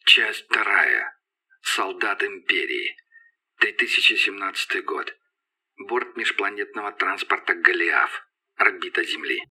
Часть 2. Солдат Империи. 3017 год. Борт межпланетного транспорта «Голиаф». Орбита Земли.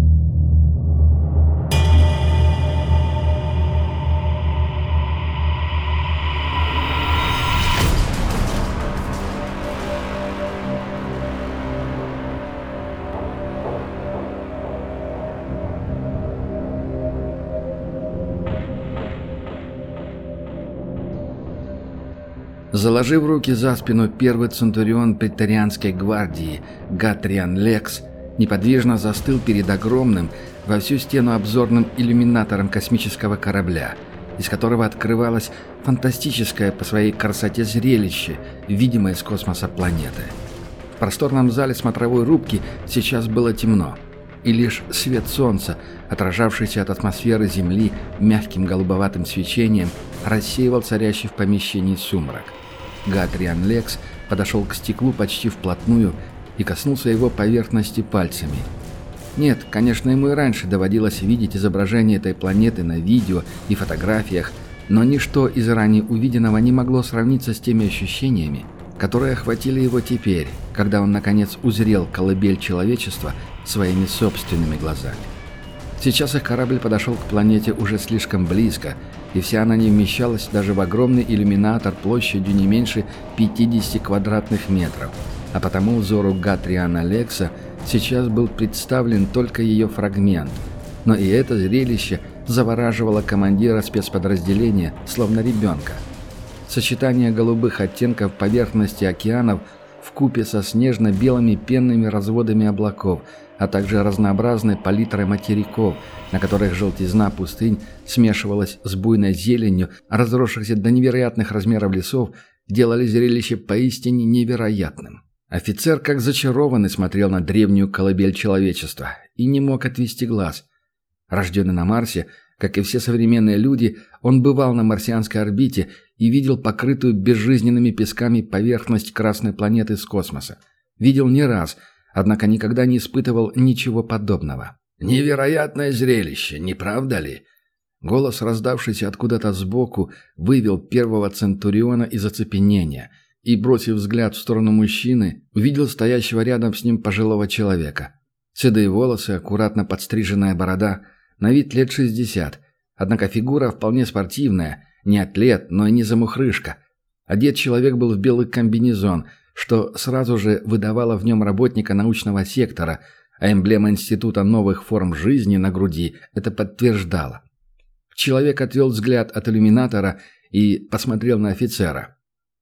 Заложив руки за спину, первый центурион преторианской гвардии Гатриан Лекс неподвижно застыл перед огромным во всю стену обзорным иллюминатором космического корабля, из которого открывалось фантастическое по своей красоте зрелище, видимое из космоса планеты. В просторном зале смотровой рубки сейчас было темно, и лишь свет солнца, отражавшийся от атмосферы Земли мягким голубоватым свечением, рассеивал царящий в помещении сумрак. Гатриан Лекс подошел к стеклу почти вплотную и коснулся его поверхности пальцами. Нет, конечно, ему и раньше доводилось видеть изображение этой планеты на видео и фотографиях, но ничто из ранее увиденного не могло сравниться с теми ощущениями, которые охватили его теперь, когда он наконец узрел колыбель человечества своими собственными глазами. Сейчас их корабль подошел к планете уже слишком близко, и вся она не вмещалась даже в огромный иллюминатор площадью не меньше 50 квадратных метров, а потому взору Гатриана Лекса сейчас был представлен только ее фрагмент. Но и это зрелище завораживало командира спецподразделения, словно ребенка. Сочетание голубых оттенков поверхности океанов вкупе со снежно-белыми пенными разводами облаков, а также разнообразной палитрой материков, на которых желтизна пустынь смешивалась с буйной зеленью разросшихся до невероятных размеров лесов, делали зрелище поистине невероятным. Офицер, как зачарованный, смотрел на древнюю колыбель человечества и не мог отвести глаз. Рожденный на Марсе, как и все современные люди, он бывал на марсианской орбите и видел покрытую безжизненными песками поверхность Красной планеты с космоса. Видел не раз, однако никогда не испытывал ничего подобного. «Невероятное зрелище, не правда ли?» Голос, раздавшийся откуда-то сбоку, вывел первого центуриона из оцепенения и, бросив взгляд в сторону мужчины, увидел стоящего рядом с ним пожилого человека. Седые волосы, аккуратно подстриженная борода, на вид лет 60, однако фигура вполне спортивная, не атлет, но и не замухрышка. Одет человек был в белый комбинезон, что сразу же выдавало в нем работника научного сектора, а эмблема Института новых форм жизни на груди это подтверждала. Человек отвел взгляд от иллюминатора и посмотрел на офицера.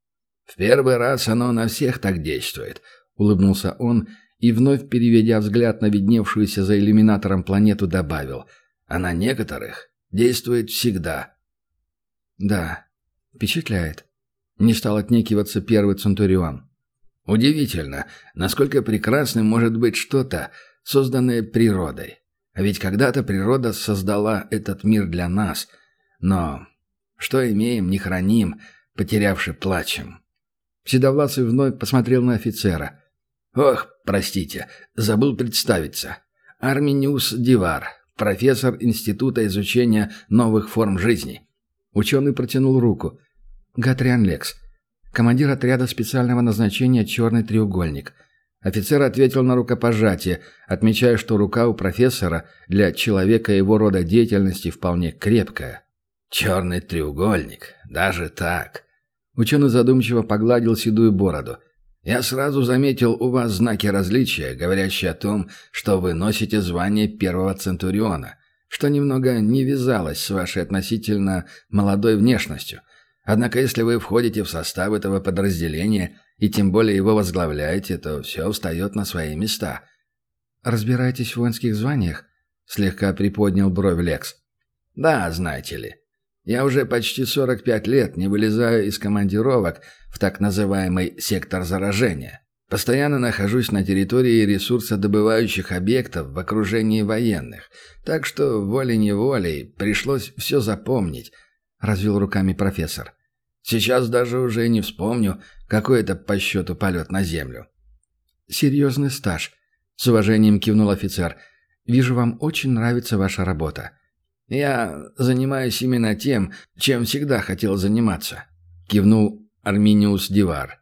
«В первый раз оно на всех так действует», — улыбнулся он и, вновь переведя взгляд на видневшуюся за иллюминатором планету, добавил: «А на некоторых действует всегда». «Да, впечатляет», — не стал отнекиваться первый центурион. «Удивительно, насколько прекрасным может быть что-то, созданное природой. А ведь когда-то природа создала этот мир для нас. Но что имеем, не храним, потерявши плачем». Седовласый вновь посмотрел на офицера. «Ох, простите, забыл представиться. Арминиус Дивар, профессор Института изучения новых форм жизни». Ученый протянул руку. «Гатриан Лекс, командир отряда специального назначения «Черный треугольник». Офицер ответил на рукопожатие, отмечая, что рука у профессора для человека его рода деятельности вполне крепкая. «Черный треугольник, даже так». Ученый задумчиво погладил седую бороду. «Я сразу заметил у вас знаки различия, говорящие о том, что вы носите звание первого центуриона, что немного не вязалось с вашей относительно молодой внешностью. Однако если вы входите в состав этого подразделения и тем более его возглавляете, то все встает на свои места». «Разбираетесь в воинских званиях?» — слегка приподнял бровь Лекс. «Да, знаете ли. Я уже почти 45 лет не вылезаю из командировок в так называемый «сектор заражения». Постоянно нахожусь на территории ресурсодобывающих объектов в окружении военных, так что волей-неволей пришлось все запомнить», — развел руками профессор. «Сейчас даже уже не вспомню, какой это по счету полет на Землю». «Серьезный стаж», — с уважением кивнул офицер. «Вижу, вам очень нравится ваша работа». «Я занимаюсь именно тем, чем всегда хотел заниматься», — кивнул Арминиус Дивар.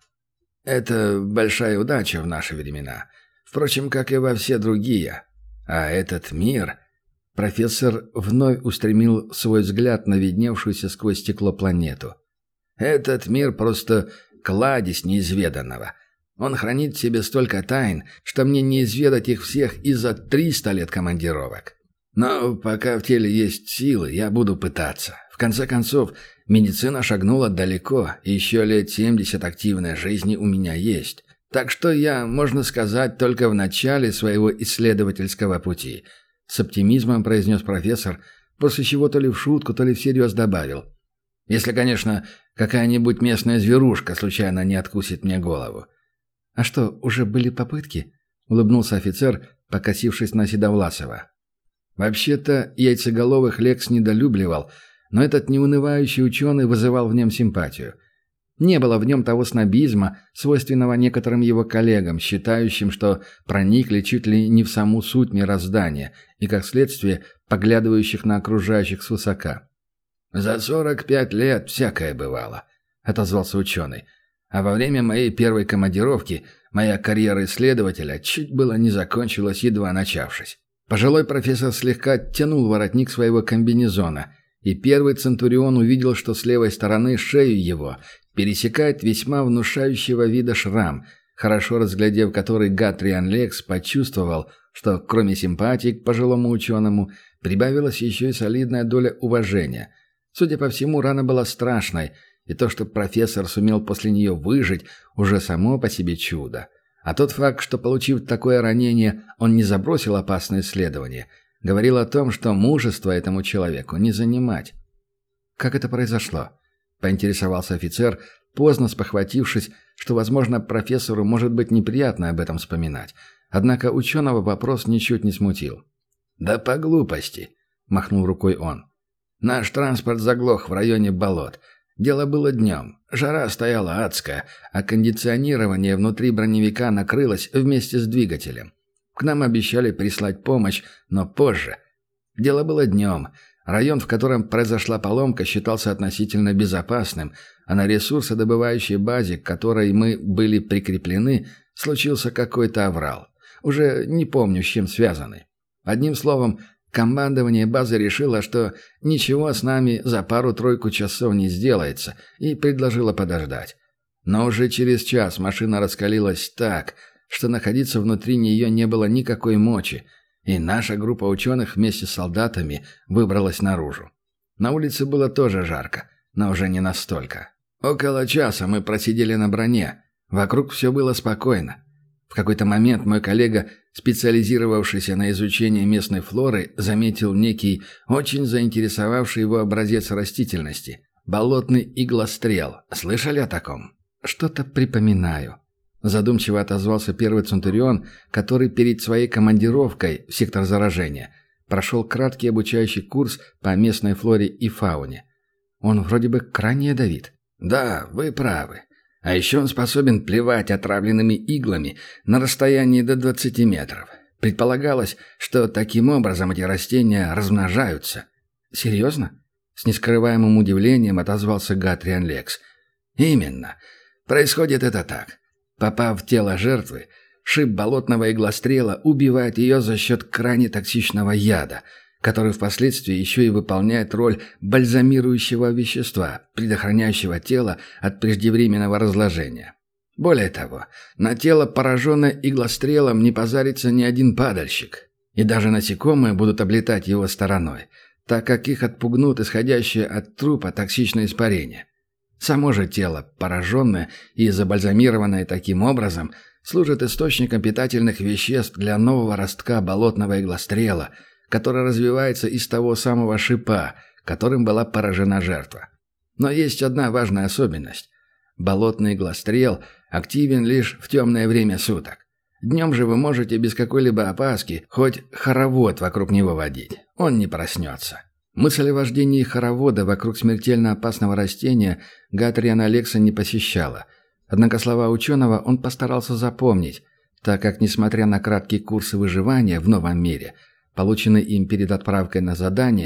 «Это большая удача в наши времена. Впрочем, как и во все другие. А этот мир...» Профессор вновь устремил свой взгляд на видневшуюся сквозь стекло планету. «Этот мир просто кладезь неизведанного. Он хранит в себе столько тайн, что мне не изведать их всех и за 300 лет командировок. Но пока в теле есть силы, я буду пытаться. В конце концов, медицина шагнула далеко, и еще лет 70 активной жизни у меня есть. Так что я, можно сказать, только в начале своего исследовательского пути», — с оптимизмом произнес профессор, после чего то ли в шутку, то ли всерьез добавил. «Если, конечно, какая-нибудь местная зверушка случайно не откусит мне голову». «А что, уже были попытки?» — улыбнулся офицер, покосившись на Седовласова. Вообще-то яйцеголовых Лекс недолюбливал, но этот неунывающий ученый вызывал в нем симпатию. Не было в нем того снобизма, свойственного некоторым его коллегам, считающим, что проникли чуть ли не в саму суть мироздания и, как следствие, поглядывающих на окружающих свысока. «За 45 лет всякое бывало», — отозвался ученый. «А во время моей первой командировки моя карьера исследователя чуть было не закончилась, едва начавшись». Пожилой профессор слегка оттянул воротник своего комбинезона, и первый Центурион увидел, что с левой стороны шею его пересекает весьма внушающего вида шрам, хорошо разглядев который Гатриан Лекс почувствовал, что кроме симпатии к пожилому ученому прибавилась еще и солидная доля уважения. Судя по всему, рана была страшной, и то, что профессор сумел после нее выжить, уже само по себе чудо. А тот факт, что, получив такое ранение, он не забросил опасное исследование, говорил о том, что мужество этому человеку не занимать. «Как это произошло?» — поинтересовался офицер, поздно спохватившись, что, возможно, профессору может быть неприятно об этом вспоминать. Однако ученого вопрос ничуть не смутил. «Да по глупости», — махнул рукой он. «Наш транспорт заглох в районе болот. Дело было днем. Жара стояла адская, а кондиционирование внутри броневика накрылось вместе с двигателем. К нам обещали прислать помощь, но позже. Дело было днем. Район, в котором произошла поломка, считался относительно безопасным, а на ресурсодобывающей базе, к которой мы были прикреплены, случился какой-то аврал. Уже не помню, с чем связанный. Одним словом, командование базы решило, что ничего с нами за пару-тройку часов не сделается, и предложило подождать. Но уже через час машина раскалилась так, что находиться внутри нее не было никакой мочи, и наша группа ученых вместе с солдатами выбралась наружу. На улице было тоже жарко, но уже не настолько. Около часа мы просидели на броне. Вокруг все было спокойно. В какой-то момент мой коллега, специализировавшийся на изучении местной флоры, заметил некий, очень заинтересовавший его образец растительности – болотный иглострел. Слышали о таком? «Что-то припоминаю», – задумчиво отозвался первый Центурион, который перед своей командировкой в сектор заражения прошел краткий обучающий курс по местной флоре и фауне. Он вроде бы крайне ядовит. «Да, вы правы. А еще он способен плевать отравленными иглами на расстоянии до 20 метров. Предполагалось, что таким образом эти растения размножаются». «Серьезно?» — с нескрываемым удивлением отозвался Гатриан Лекс. «Именно. Происходит это так. Попав в тело жертвы, шип болотного иглострела убивает ее за счет крайне токсичного яда, который впоследствии еще и выполняет роль бальзамирующего вещества, предохраняющего тело от преждевременного разложения. Более того, на тело, пораженное иглострелом, не позарится ни один падальщик, и даже насекомые будут облетать его стороной, так как их отпугнут исходящее от трупа токсичное испарение. Само же тело, пораженное и забальзамированное таким образом, служит источником питательных веществ для нового ростка болотного иглострела, который развивается из того самого шипа, которым была поражена жертва. Но есть одна важная особенность. Болотный иглострел активен лишь в темное время суток. Днем же вы можете без какой-либо опаски хоть хоровод вокруг него водить. Он не проснется. Мысль о вождении хоровода вокруг смертельно опасного растения Гатриана Лекса не посещала. Однако слова ученого он постарался запомнить, так как, несмотря на краткий курс выживания в новом мире, полученный им перед отправкой на задание,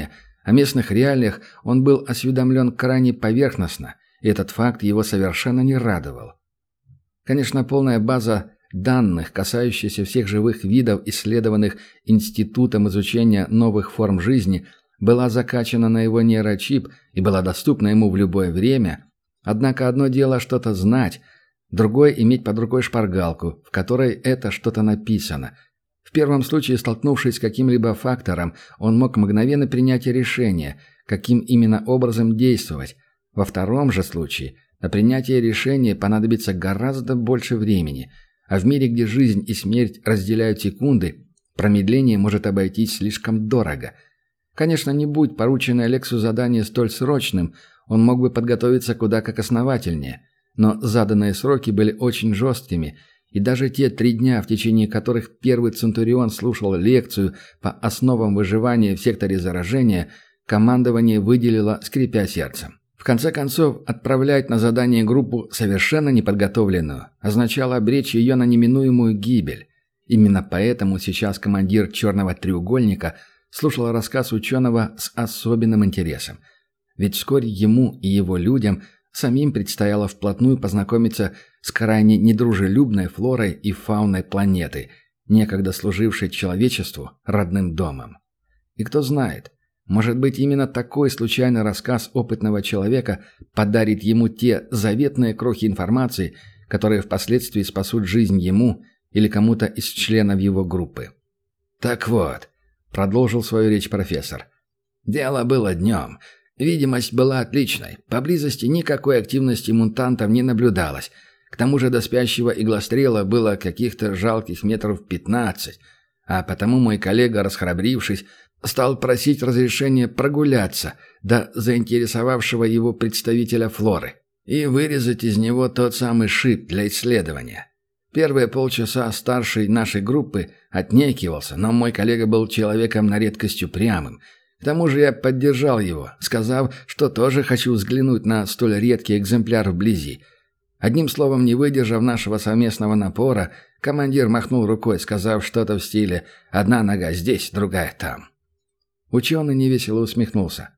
О местных реалиях он был осведомлен крайне поверхностно, и этот факт его совершенно не радовал. Конечно, полная база данных, касающаяся всех живых видов, исследованных Институтом изучения новых форм жизни, была закачана на его нейрочип и была доступна ему в любое время. Однако одно дело что-то знать, другое – иметь под рукой шпаргалку, в которой это что-то написано. В первом случае, столкнувшись с каким-либо фактором, он мог мгновенно принять решение, каким именно образом действовать. Во втором же случае на принятие решения понадобится гораздо больше времени, а в мире, где жизнь и смерть разделяют секунды, промедление может обойтись слишком дорого. Конечно, не будь порученное Лексу задание столь срочным, он мог бы подготовиться куда как основательнее, но заданные сроки были очень жесткими, и даже те 3 дня, в течение которых первый Центурион слушал лекцию по основам выживания в секторе заражения, командование выделило, скрипя сердцем. В конце концов, отправлять на задание группу совершенно неподготовленную означало обречь ее на неминуемую гибель. Именно поэтому сейчас командир «Черного треугольника» слушал рассказ ученого с особенным интересом. Ведь вскоре ему и его людям самим предстояло вплотную познакомиться с крайне недружелюбной флорой и фауной планеты, некогда служившей человечеству родным домом. И кто знает, может быть, именно такой случайный рассказ опытного человека подарит ему те заветные крохи информации, которые впоследствии спасут жизнь ему или кому-то из членов его группы. «Так вот», — продолжил свою речь профессор, — «дело было днем. Видимость была отличной. Поблизости никакой активности мутантов не наблюдалось. К тому же до спящего иглострела было каких-то жалких метров 15, а потому мой коллега, расхрабрившись, стал просить разрешения прогуляться до заинтересовавшего его представителя флоры и вырезать из него тот самый шип для исследования. Первые полчаса старший нашей группы отнекивался, но мой коллега был человеком на редкость упрямым. К тому же я поддержал его, сказав, что тоже хочу взглянуть на столь редкий экземпляр вблизи. Одним словом, не выдержав нашего совместного напора, командир махнул рукой, сказав что-то в стиле «одна нога здесь, другая там». Ученый невесело усмехнулся.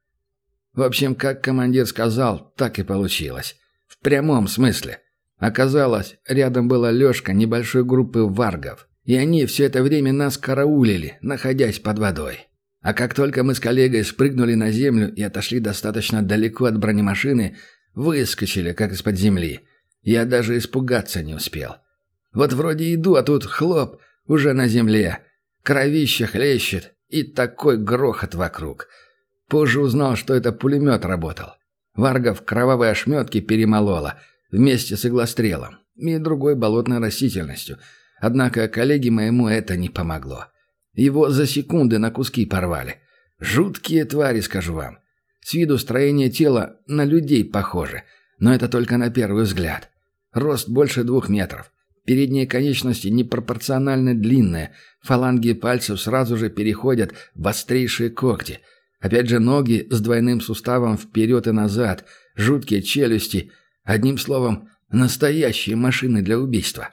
В общем, как командир сказал, так и получилось. В прямом смысле. Оказалось, рядом была лёжка небольшой группы варгов, и они все это время нас караулили, находясь под водой. А как только мы с коллегой спрыгнули на землю и отошли достаточно далеко от бронемашины, выскочили, как из-под земли. Я даже испугаться не успел. Вот вроде иду, а тут хлоп, уже на земле. Кровище хлещет, и такой грохот вокруг. Позже узнал, что это пулемет работал. Варгов кровавые ошметки перемололо, вместе с иглострелом и другой болотной растительностью. Однако коллеге моему это не помогло. Его за секунды на куски порвали. Жуткие твари, скажу вам. С виду строение тела на людей похоже, но это только на первый взгляд. Рост больше 2 метров. Передние конечности непропорционально длинные, фаланги пальцев сразу же переходят в острейшие когти. Опять же ноги с двойным суставом вперед и назад, жуткие челюсти. Одним словом, настоящие машины для убийства.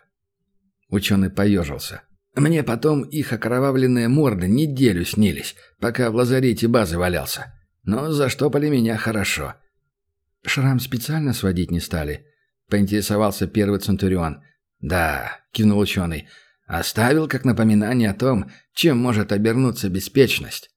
Ученый поежился. Мне потом их окровавленные морды неделю снились, пока в лазарете базы валялся. Но заштопали меня хорошо. «Шрам специально сводить не стали?» — поинтересовался первый Центурион. «Да», — кивнул ученый, — «оставил как напоминание о том, чем может обернуться беспечность».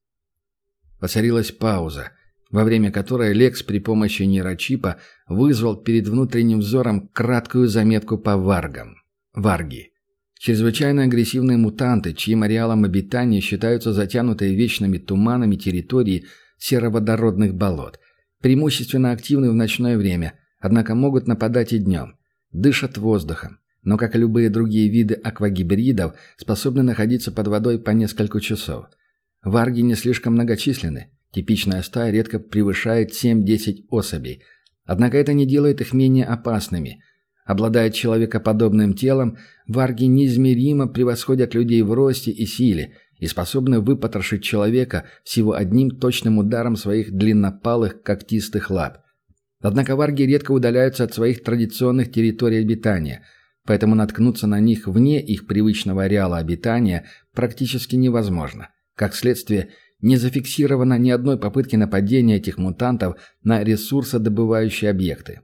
Воцарилась пауза, во время которой Лекс при помощи нейрочипа вызвал перед внутренним взором краткую заметку по варгам. Варги. Чрезвычайно агрессивные мутанты, чьим ареалом обитания считаются затянутые вечными туманами территории сероводородных болот. Преимущественно активны в ночное время, однако могут нападать и днем. Дышат воздухом, но, как и любые другие виды аквагибридов, способны находиться под водой по несколько часов. Варги не слишком многочисленны. Типичная стая редко превышает 7-10 особей. Однако это не делает их менее опасными. Обладая человекоподобным телом, варги неизмеримо превосходят людей в росте и силе и способны выпотрошить человека всего одним точным ударом своих длиннопалых когтистых лап. Однако варги редко удаляются от своих традиционных территорий обитания, поэтому наткнуться на них вне их привычного ареала обитания практически невозможно. Как следствие, не зафиксировано ни одной попытки нападения этих мутантов на ресурсодобывающие объекты.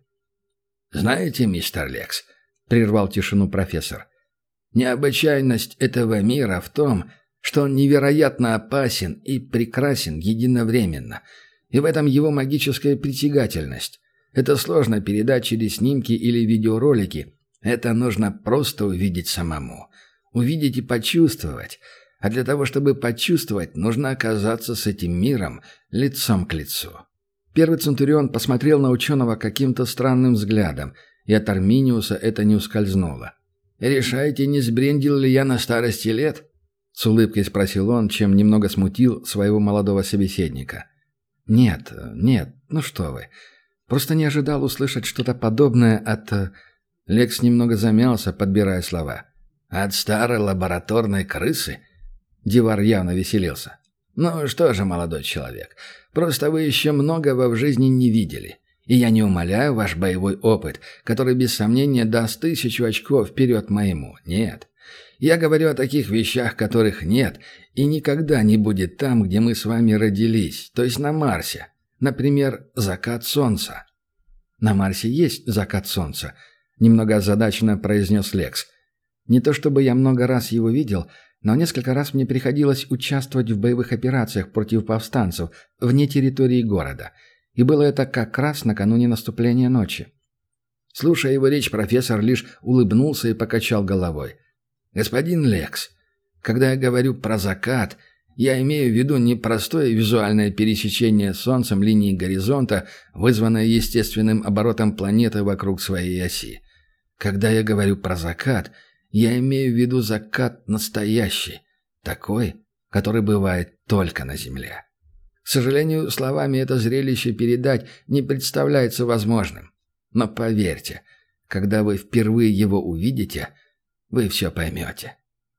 «Знаете, мистер Лекс», — прервал тишину профессор, «необычайность этого мира в том, что он невероятно опасен и прекрасен единовременно, и в этом его магическая притягательность. Это сложно передать через снимки или видеоролики, это нужно просто увидеть самому, увидеть и почувствовать». А для того, чтобы почувствовать, нужно оказаться с этим миром лицом к лицу. Первый Центурион посмотрел на ученого каким-то странным взглядом, и от Арминиуса это не ускользнуло. «Решаете, не сбрендил ли я на старости лет?» — с улыбкой спросил он, чем немного смутил своего молодого собеседника. «Нет, ну что вы. Просто не ожидал услышать что-то подобное от...» Лекс немного замялся, подбирая слова. «От старой лабораторной крысы?» Дивар явно веселился. «Ну что же, молодой человек, просто вы еще многого в жизни не видели. И я не умаляю ваш боевой опыт, который без сомнения даст 1000 очков вперед моему. Нет. Я говорю о таких вещах, которых нет и никогда не будет там, где мы с вами родились, то есть на Марсе. Например, закат солнца». «На Марсе есть закат солнца», — немного озадаченно произнес Лекс. «Не то чтобы я много раз его видел, но несколько раз мне приходилось участвовать в боевых операциях против повстанцев вне территории города. И было это как раз накануне наступления ночи». Слушая его речь, профессор лишь улыбнулся и покачал головой. «Господин Лекс, когда я говорю про закат, я имею в виду не простое визуальное пересечение Солнцем линии горизонта, вызванное естественным оборотом планеты вокруг своей оси. Когда я говорю про закат, я имею в виду закат настоящий, такой, который бывает только на Земле. К сожалению, словами это зрелище передать не представляется возможным. Но поверьте, когда вы впервые его увидите, вы все поймете».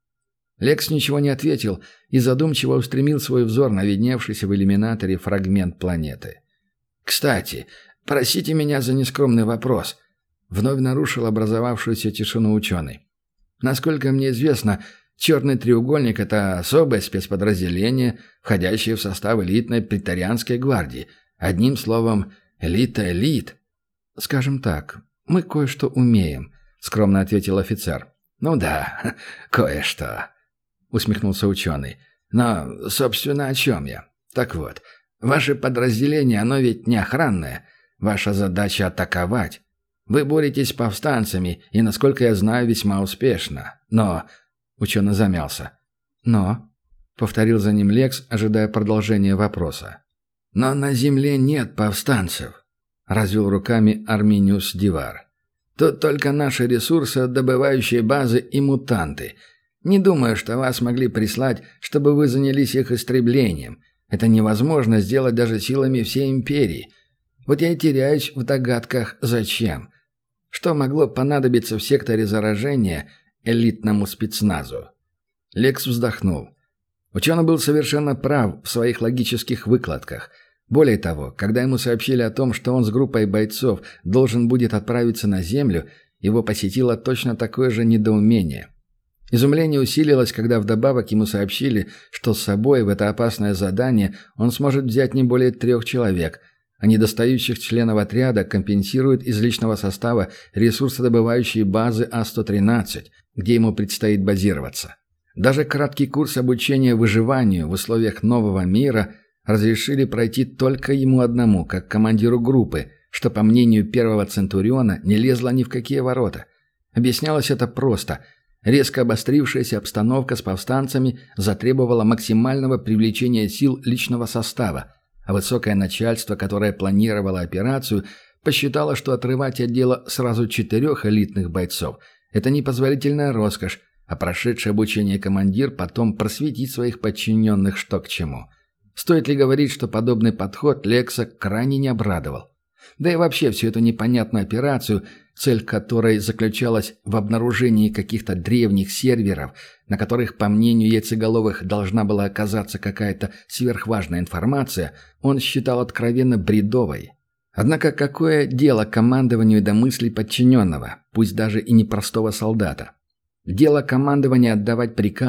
Лекс ничего не ответил и задумчиво устремил свой взор на видневшийся в иллюминаторе фрагмент планеты. «Кстати, простите меня за нескромный вопрос», — вновь нарушил образовавшуюся тишину ученый. «Насколько мне известно, черный треугольник — это особое спецподразделение, входящее в состав элитной претарианской гвардии. Одним словом, элита элит». «Скажем так, мы кое-что умеем», — скромно ответил офицер. «Ну да, кое-что», — усмехнулся ученый. «Но, собственно, о чем я? Так вот, ваше подразделение, оно ведь не охранное. Ваша задача — атаковать. Вы боретесь с повстанцами, и, насколько я знаю, весьма успешно. Но...» Ученый замялся. «Но...» — повторил за ним Лекс, ожидая продолжения вопроса. «Но на Земле нет повстанцев», — развел руками Арминиус Дивар. «Тут только наши ресурсы, добывающие базы и мутанты. Не думаю, что вас могли прислать, чтобы вы занялись их истреблением. Это невозможно сделать даже силами всей империи. Вот я и теряюсь в догадках, зачем. Что могло понадобиться в секторе заражения элитному спецназу?» Лекс вздохнул. Ученый был совершенно прав в своих логических выкладках. Более того, когда ему сообщили о том, что он с группой бойцов должен будет отправиться на Землю, его посетило точно такое же недоумение. Изумление усилилось, когда вдобавок ему сообщили, что с собой в это опасное задание он сможет взять не более 3 человек, а недостающих членов отряда компенсируют из личного состава ресурсодобывающие базы А-113, где ему предстоит базироваться. Даже краткий курс обучения выживанию в условиях нового мира разрешили пройти только ему одному, как командиру группы, что, по мнению первого Центуриона, не лезло ни в какие ворота. Объяснялось это просто. Резко обострившаяся обстановка с повстанцами затребовала максимального привлечения сил личного состава, а высокое начальство, которое планировало операцию, посчитало, что отрывать от дела сразу 4 элитных бойцов – это непозволительная роскошь, а прошедший обучение командир потом просветит своих подчиненных что к чему. Стоит ли говорить, что подобный подход Лекса крайне не обрадовал? Да и вообще всю эту непонятную операцию, цель которой заключалась в обнаружении каких-то древних серверов, на которых, по мнению яйцеголовых, должна была оказаться какая-то сверхважная информация, он считал откровенно бредовой. Однако какое дело командованию до мыслей подчиненного, пусть даже и непростого солдата? Дело командования отдавать приказы,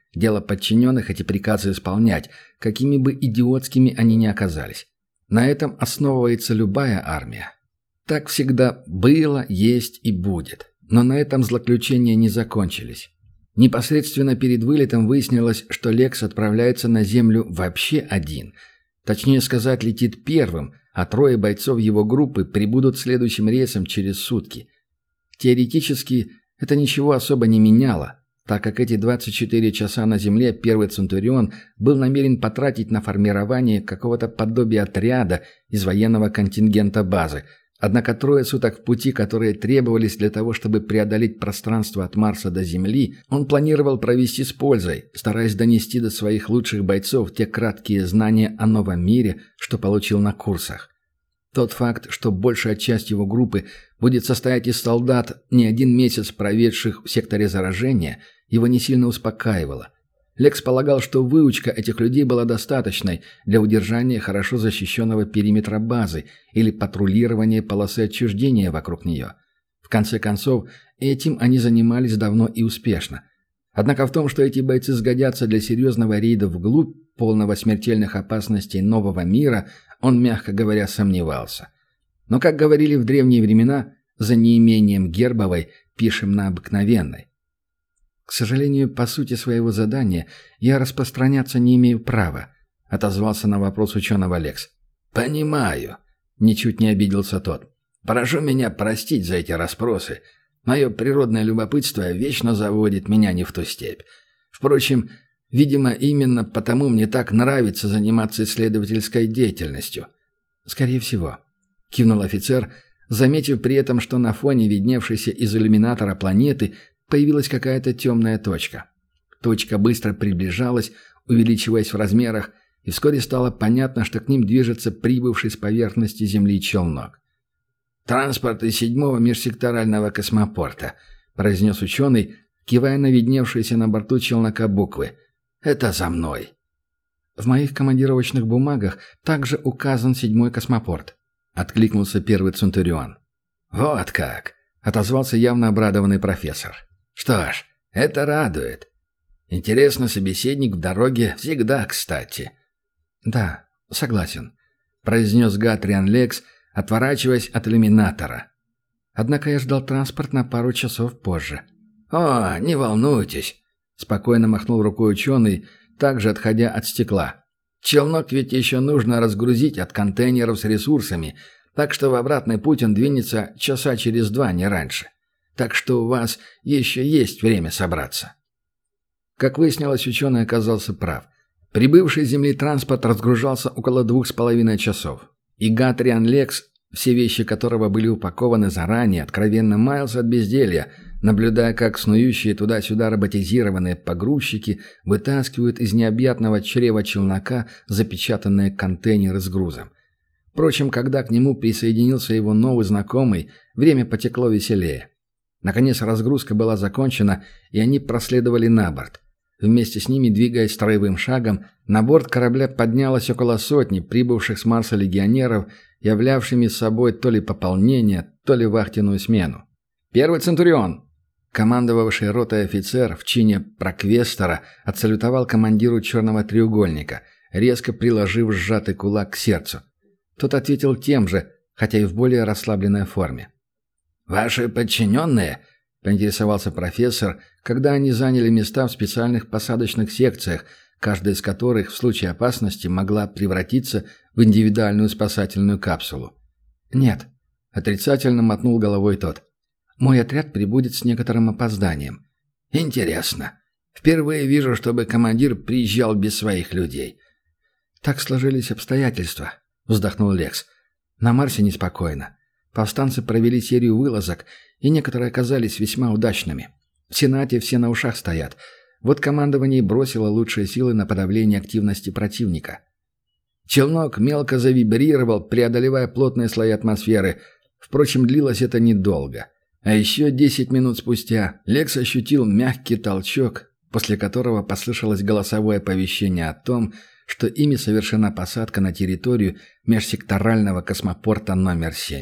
Дело подчиненных эти приказы исполнять, какими бы идиотскими они ни оказались. На этом основывается любая армия. Так всегда было, есть и будет. Но на этом злоключения не закончились. Непосредственно перед вылетом выяснилось, что Лекс отправляется на Землю вообще один. Точнее сказать, летит первым, а 3 бойцов его группы прибудут следующим рейсом через сутки. Теоретически, это ничего особо не меняло, так как эти 24 часа на Земле первый Центурион был намерен потратить на формирование какого-то подобия отряда из военного контингента базы. Однако 3 суток в пути, которые требовались для того, чтобы преодолеть пространство от Марса до Земли, он планировал провести с пользой, стараясь донести до своих лучших бойцов те краткие знания о новом мире, что получил на курсах. Тот факт, что большая часть его группы будет состоять из солдат, не один месяц проведших в секторе заражения, его не сильно успокаивало. Лекс полагал, что выучка этих людей была достаточной для удержания хорошо защищенного периметра базы или патрулирования полосы отчуждения вокруг нее. В конце концов, этим они занимались давно и успешно. Однако в том, что эти бойцы сгодятся для серьезного рейда вглубь, полного смертельных опасностей нового мира, он, мягко говоря, сомневался. Но, как говорили в древние времена, за неимением гербовой пишем на обыкновенной. «К сожалению, по сути своего задания я распространяться не имею права», — отозвался на вопрос ученого Лекс. «Понимаю», — ничуть не обиделся тот. «Прошу меня простить за эти расспросы. Мое природное любопытство вечно заводит меня не в ту степь. Впрочем, видимо, именно потому мне так нравится заниматься исследовательской деятельностью». «Скорее всего», — кивнул офицер, заметив при этом, что на фоне видневшейся из иллюминатора планеты появилась какая-то темная точка. Точка быстро приближалась, увеличиваясь в размерах, и вскоре стало понятно, что к ним движется прибывший с поверхности Земли челнок. «Транспорт из 7-го межсекторального космопорта», — произнес ученый, кивая на видневшиеся на борту челнока буквы. «Это за мной». «В моих командировочных бумагах также указан 7-й космопорт», — откликнулся первый Центурион. «Вот как», — отозвался явно обрадованный профессор. «Что ж, это радует. Интересно, собеседник в дороге всегда кстати». «Да, согласен», — произнес Гатриан Лекс, отворачиваясь от иллюминатора. «Однако я ждал транспорт на пару часов позже». «О, не волнуйтесь», — спокойно махнул рукой ученый, также отходя от стекла. «Челнок ведь еще нужно разгрузить от контейнеров с ресурсами, так что в обратный путь он двинется часа через 2, не раньше. Так что у вас еще есть время собраться». Как выяснилось, ученый оказался прав. Прибывший с Земли транспорт разгружался около 2,5 часов. И Гатриан Лекс, все вещи которого были упакованы заранее, откровенно маялся от безделья, наблюдая, как снующие туда-сюда роботизированные погрузчики вытаскивают из необъятного чрева челнока запечатанные контейнеры с грузом. Впрочем, когда к нему присоединился его новый знакомый, время потекло веселее. Наконец разгрузка была закончена, и они проследовали на борт. Вместе с ними, двигаясь строевым шагом, на борт корабля поднялось около 100 прибывших с Марса легионеров, являвшими собой то ли пополнение, то ли вахтенную смену. «Первый Центурион!» Командовавший ротой офицер в чине проквестора отсалютовал командиру черного треугольника, резко приложив сжатый кулак к сердцу. Тот ответил тем же, хотя и в более расслабленной форме. «Ваши подчиненные?» — поинтересовался профессор, когда они заняли места в специальных посадочных секциях, каждая из которых в случае опасности могла превратиться в индивидуальную спасательную капсулу. «Нет», — отрицательно мотнул головой тот. «Мой отряд прибудет с некоторым опозданием». «Интересно. Впервые вижу, чтобы командир приезжал без своих людей». «Так сложились обстоятельства», — вздохнул Лекс. «На Марсе неспокойно. Повстанцы провели серию вылазок, и некоторые оказались весьма удачными. В Сенате все на ушах стоят. Вот командование бросило лучшие силы на подавление активности противника». Челнок мелко завибрировал, преодолевая плотные слои атмосферы. Впрочем, длилось это недолго. А еще 10 минут спустя Лекс ощутил мягкий толчок, после которого послышалось голосовое оповещение о том, что ими совершена посадка на территорию межсекторального космопорта номер 7.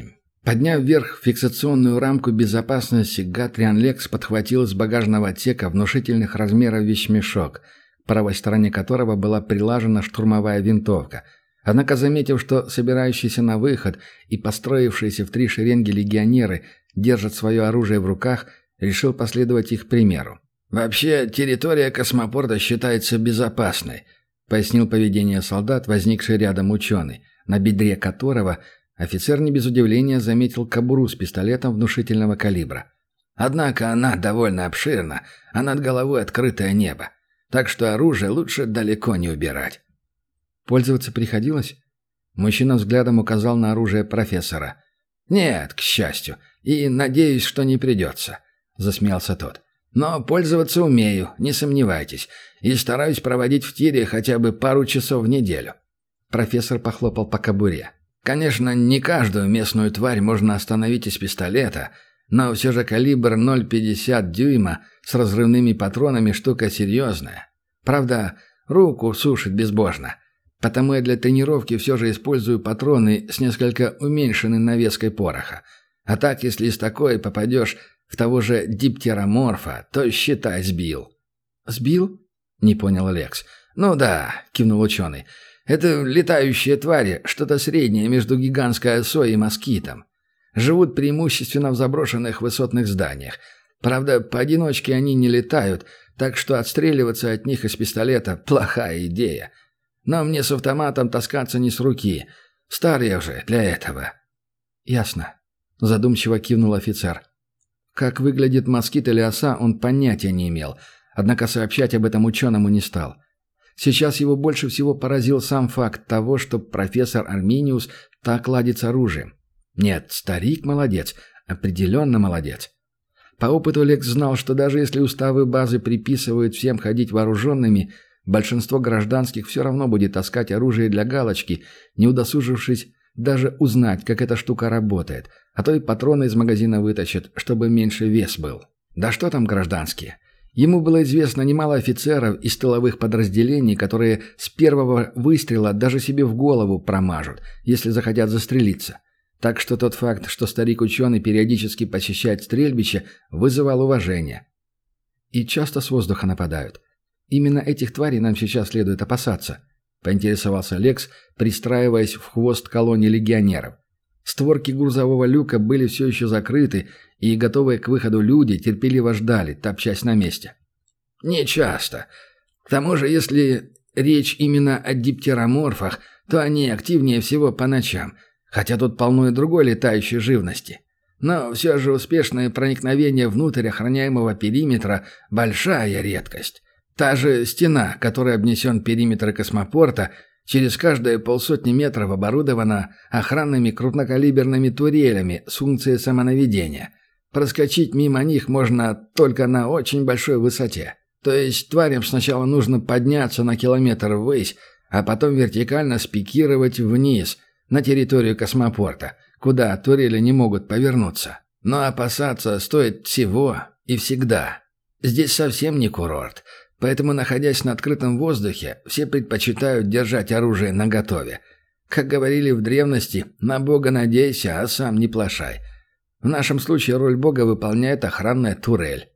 Подняв вверх фиксационную рамку безопасности, Гатриан Лекс подхватил из багажного отсека внушительных размеров вещмешок, к правой стороне которого была прилажена штурмовая винтовка. Однако, заметив, что собирающиеся на выход и построившиеся в 3 шеренги легионеры держат свое оружие в руках, решил последовать их примеру. «Вообще, территория космопорта считается безопасной», — пояснил поведение солдат, возникший рядом ученый, на бедре которого офицер не без удивления заметил кобуру с пистолетом внушительного калибра. «Однако она довольно обширна, а над головой открытое небо, так что оружие лучше далеко не убирать». «Пользоваться приходилось?» Мужчина взглядом указал на оружие профессора. «Нет, к счастью, и надеюсь, что не придется», — засмеялся тот. «Но пользоваться умею, не сомневайтесь, и стараюсь проводить в тире хотя бы пару часов в неделю». Профессор похлопал по кобуре. «Конечно, не каждую местную тварь можно остановить из пистолета, но все же калибр 0,50 дюйма с разрывными патронами штука серьезная. Правда, руку сушит безбожно. Потому я для тренировки все же использую патроны с несколько уменьшенной навеской пороха. А так, если из такой попадешь в того же диптероморфа, то считай сбил». «Сбил?» — не понял Лекс. «Ну да», — кивнул ученый. «Это летающие твари, что-то среднее между гигантской осой и москитом. Живут преимущественно в заброшенных высотных зданиях. Правда, поодиночке они не летают, так что отстреливаться от них из пистолета – плохая идея. Но мне с автоматом таскаться не с руки. Стар я уже для этого». «Ясно», – задумчиво кивнул офицер. Как выглядит москит или оса, он понятия не имел, однако сообщать об этом ученому не стал. Сейчас его больше всего поразил сам факт того, что профессор Арминиус так ладит с оружием. Нет, старик молодец, определенно молодец. По опыту Лекс знал, что даже если уставы базы приписывают всем ходить вооруженными, большинство гражданских все равно будет таскать оружие для галочки, не удосужившись даже узнать, как эта штука работает, а то и патроны из магазина вытащат, чтобы меньше вес был. Да что там гражданские? Ему было известно немало офицеров из тыловых подразделений, которые с первого выстрела даже себе в голову промажут, если захотят застрелиться. Так что тот факт, что старик-ученый периодически посещает стрельбище, вызывал уважение. «И часто с воздуха нападают. Именно этих тварей нам сейчас следует опасаться», — поинтересовался Лекс, пристраиваясь в хвост колонии легионеров. Створки грузового люка были все еще закрыты, и готовые к выходу люди терпеливо ждали, топчась на месте. «Не часто. К тому же, если речь именно о диптероморфах, то они активнее всего по ночам, хотя тут полно и другой летающей живности. Но все же успешное проникновение внутрь охраняемого периметра – большая редкость. Та же стена, которой обнесен периметр космопорта, через каждые 500 метров оборудована охранными крупнокалиберными турелями с функцией самонаведения. Проскочить мимо них можно только на очень большой высоте. То есть тварям сначала нужно подняться на километр ввысь, а потом вертикально спикировать вниз, на территорию космопорта, куда турели не могут повернуться. Но опасаться стоит всего и всегда. Здесь совсем не курорт, поэтому, находясь на открытом воздухе, все предпочитают держать оружие наготове. Как говорили в древности, на Бога надейся, а сам не плашай. В нашем случае роль Бога выполняет охранная турель.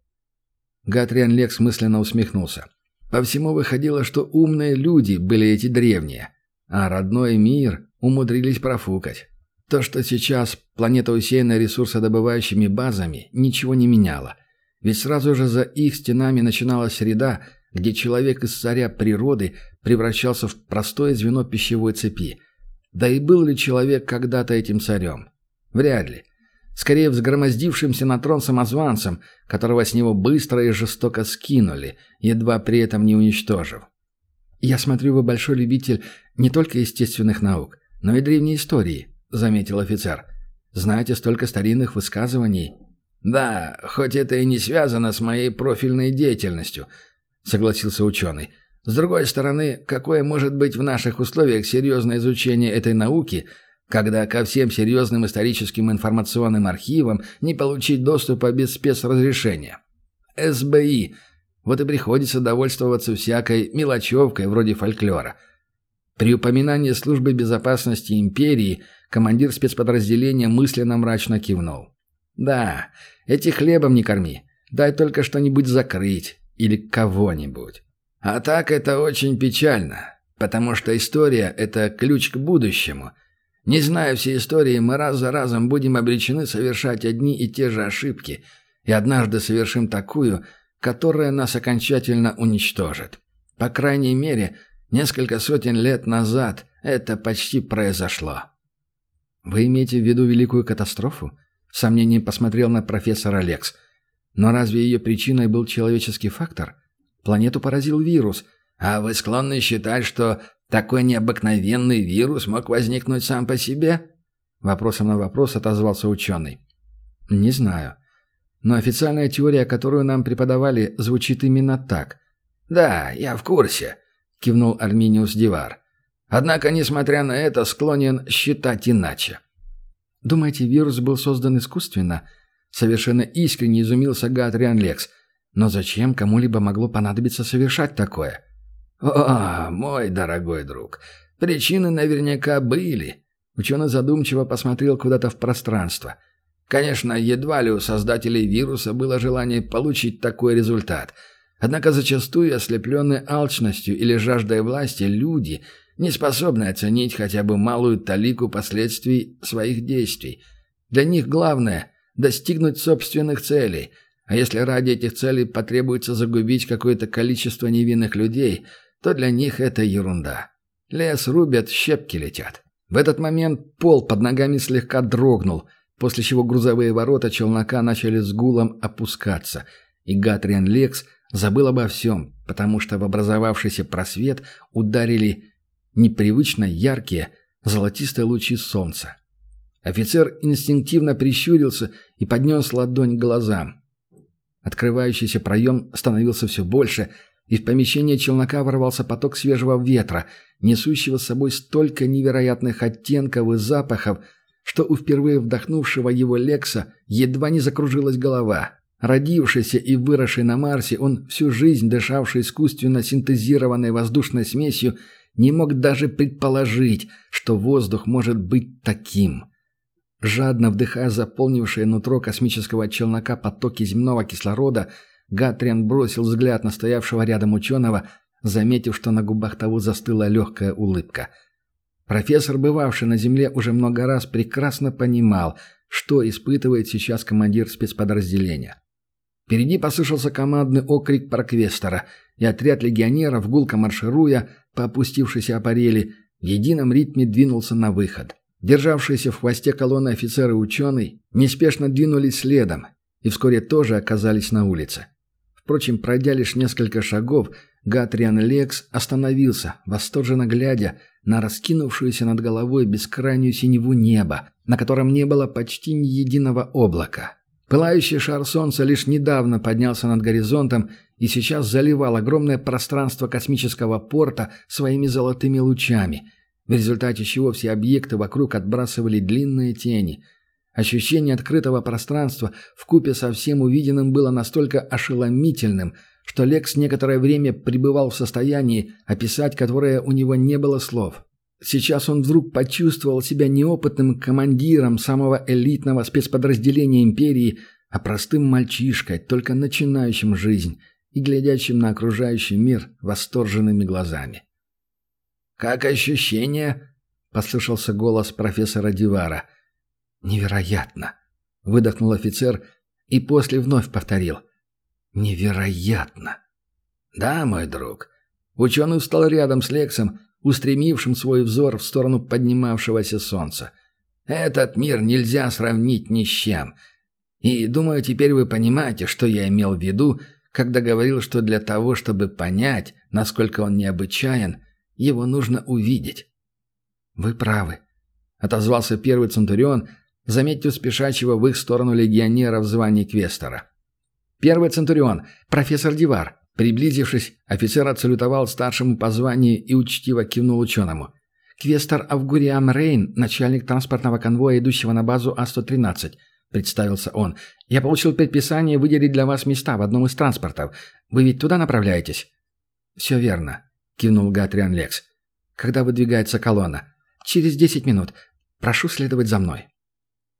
Гатриан Лекс мысленно усмехнулся. По всему выходило, что умные люди были эти древние, а родной мир умудрились профукать. То, что сейчас планета усеяна ресурсодобывающими базами, ничего не меняло. Ведь сразу же за их стенами начиналась среда, где человек из царя природы превращался в простое звено пищевой цепи. Да и был ли человек когда-то этим царем? Вряд ли. Скорее взгромоздившимся на трон самозванцем, которого с него быстро и жестоко скинули, едва при этом не уничтожив. «Я смотрю, вы большой любитель не только естественных наук, но и древней истории», — заметил офицер. «Знаете столько старинных высказываний». «Да, хоть это и не связано с моей профильной деятельностью», — согласился ученый. «С другой стороны, какое может быть в наших условиях серьезное изучение этой науки, когда ко всем серьезным историческим информационным архивам не получить доступа без спецразрешения? СБИ. Вот и приходится довольствоваться всякой мелочевкой вроде фольклора». При упоминании службы безопасности империи командир спецподразделения мысленно мрачно кивнул. «Да, эти хлебом не корми. Дай только что-нибудь закрыть. Или кого-нибудь. А так это очень печально, потому что история – это ключ к будущему. Не зная всей истории, мы раз за разом будем обречены совершать одни и те же ошибки, и однажды совершим такую, которая нас окончательно уничтожит. По крайней мере, несколько сотен лет назад это почти произошло». «Вы имеете в виду великую катастрофу?» — в сомнении посмотрел на профессора Лекс. «Но разве ее причиной был человеческий фактор? Планету поразил вирус. А вы склонны считать, что такой необыкновенный вирус мог возникнуть сам по себе?» Вопросом на вопрос отозвался ученый. «Не знаю. Но официальная теория, которую нам преподавали, звучит именно так». «Да, я в курсе», — кивнул Арминиус Дивар. «Однако, несмотря на это, склонен считать иначе». «Думаете, вирус был создан искусственно?» Совершенно искренне изумился Гатриан Лекс. «Но зачем кому-либо могло понадобиться совершать такое?» «О, мой дорогой друг, причины наверняка были». Ученый задумчиво посмотрел куда-то в пространство. «Конечно, едва ли у создателей вируса было желание получить такой результат. Однако зачастую ослепленные алчностью или жаждой власти люди не способны оценить хотя бы малую талику последствий своих действий. Для них главное – достигнуть собственных целей, а если ради этих целей потребуется загубить какое-то количество невинных людей, то для них это ерунда. Лес рубят, щепки летят». В этот момент пол под ногами слегка дрогнул, после чего грузовые ворота челнока начали с гулом опускаться, и Гатриан Лекс забыл обо всем, потому что в образовавшийся просвет ударили непривычно яркие золотистые лучи солнца. Офицер инстинктивно прищурился и поднес ладонь к глазам. Открывающийся проем становился все больше, и в помещение челнока ворвался поток свежего ветра, несущего с собой столько невероятных оттенков и запахов, что у впервые вдохнувшего его Лекса едва не закружилась голова. Родившийся и выросший на Марсе, он всю жизнь дышавший искусственно синтезированной воздушной смесью, не мог даже предположить, что воздух может быть таким. Жадно вдыхая заполнившее нутро космического челнока потоки земного кислорода, Гатриан бросил взгляд на стоявшего рядом ученого, заметив, что на губах того застыла легкая улыбка. Профессор, бывавший на Земле уже много раз, прекрасно понимал, что испытывает сейчас командир спецподразделения. Впереди послышался командный окрик проквестора, и отряд легионеров, гулко маршируя по опустившейся аппарели, в едином ритме двинулся на выход. Державшиеся в хвосте колонны офицеры и ученый неспешно двинулись следом и вскоре тоже оказались на улице. Впрочем, пройдя лишь несколько шагов, Гатриан Лекс остановился, восторженно глядя на раскинувшуюся над головой бескрайнюю синеву неба, на котором не было почти ни единого облака. Пылающий шар солнца лишь недавно поднялся над горизонтом и сейчас заливал огромное пространство космического порта своими золотыми лучами, в результате чего все объекты вокруг отбрасывали длинные тени. Ощущение открытого пространства вкупе со всем увиденным было настолько ошеломительным, что Лекс некоторое время пребывал в состоянии, описать которое у него не было слов. Сейчас он вдруг почувствовал себя неопытным командиром самого элитного спецподразделения империи, а простым мальчишкой, только начинающим жизнь и глядящим на окружающий мир восторженными глазами. «Как ощущение?» — послышался голос профессора Дивара. «Невероятно!» — выдохнул офицер и после вновь повторил. «Невероятно!» «Да, мой друг». Ученый встал рядом с Лексом, устремившим свой взор в сторону поднимавшегося солнца. «Этот мир нельзя сравнить ни с чем. И, думаю, теперь вы понимаете, что я имел в виду, когда говорил, что для того, чтобы понять, насколько он необычайен, его нужно увидеть». «Вы правы», — отозвался первый Центурион, заметив спешащего в их сторону легионера в звании квестора. «Первый Центурион, профессор Дивар». Приблизившись, офицер отсалютовал старшему по званию и учтиво кивнул ученому. «Квестор Авгуриам Рейн, начальник транспортного конвоя, идущего на базу А-113», — представился он. «Я получил предписание выделить для вас места в одном из транспортов. Вы ведь туда направляетесь?» «Все верно», — кивнул Гатриан Лекс. Когда выдвигается колонна?» «Через 10 минут. Прошу следовать за мной».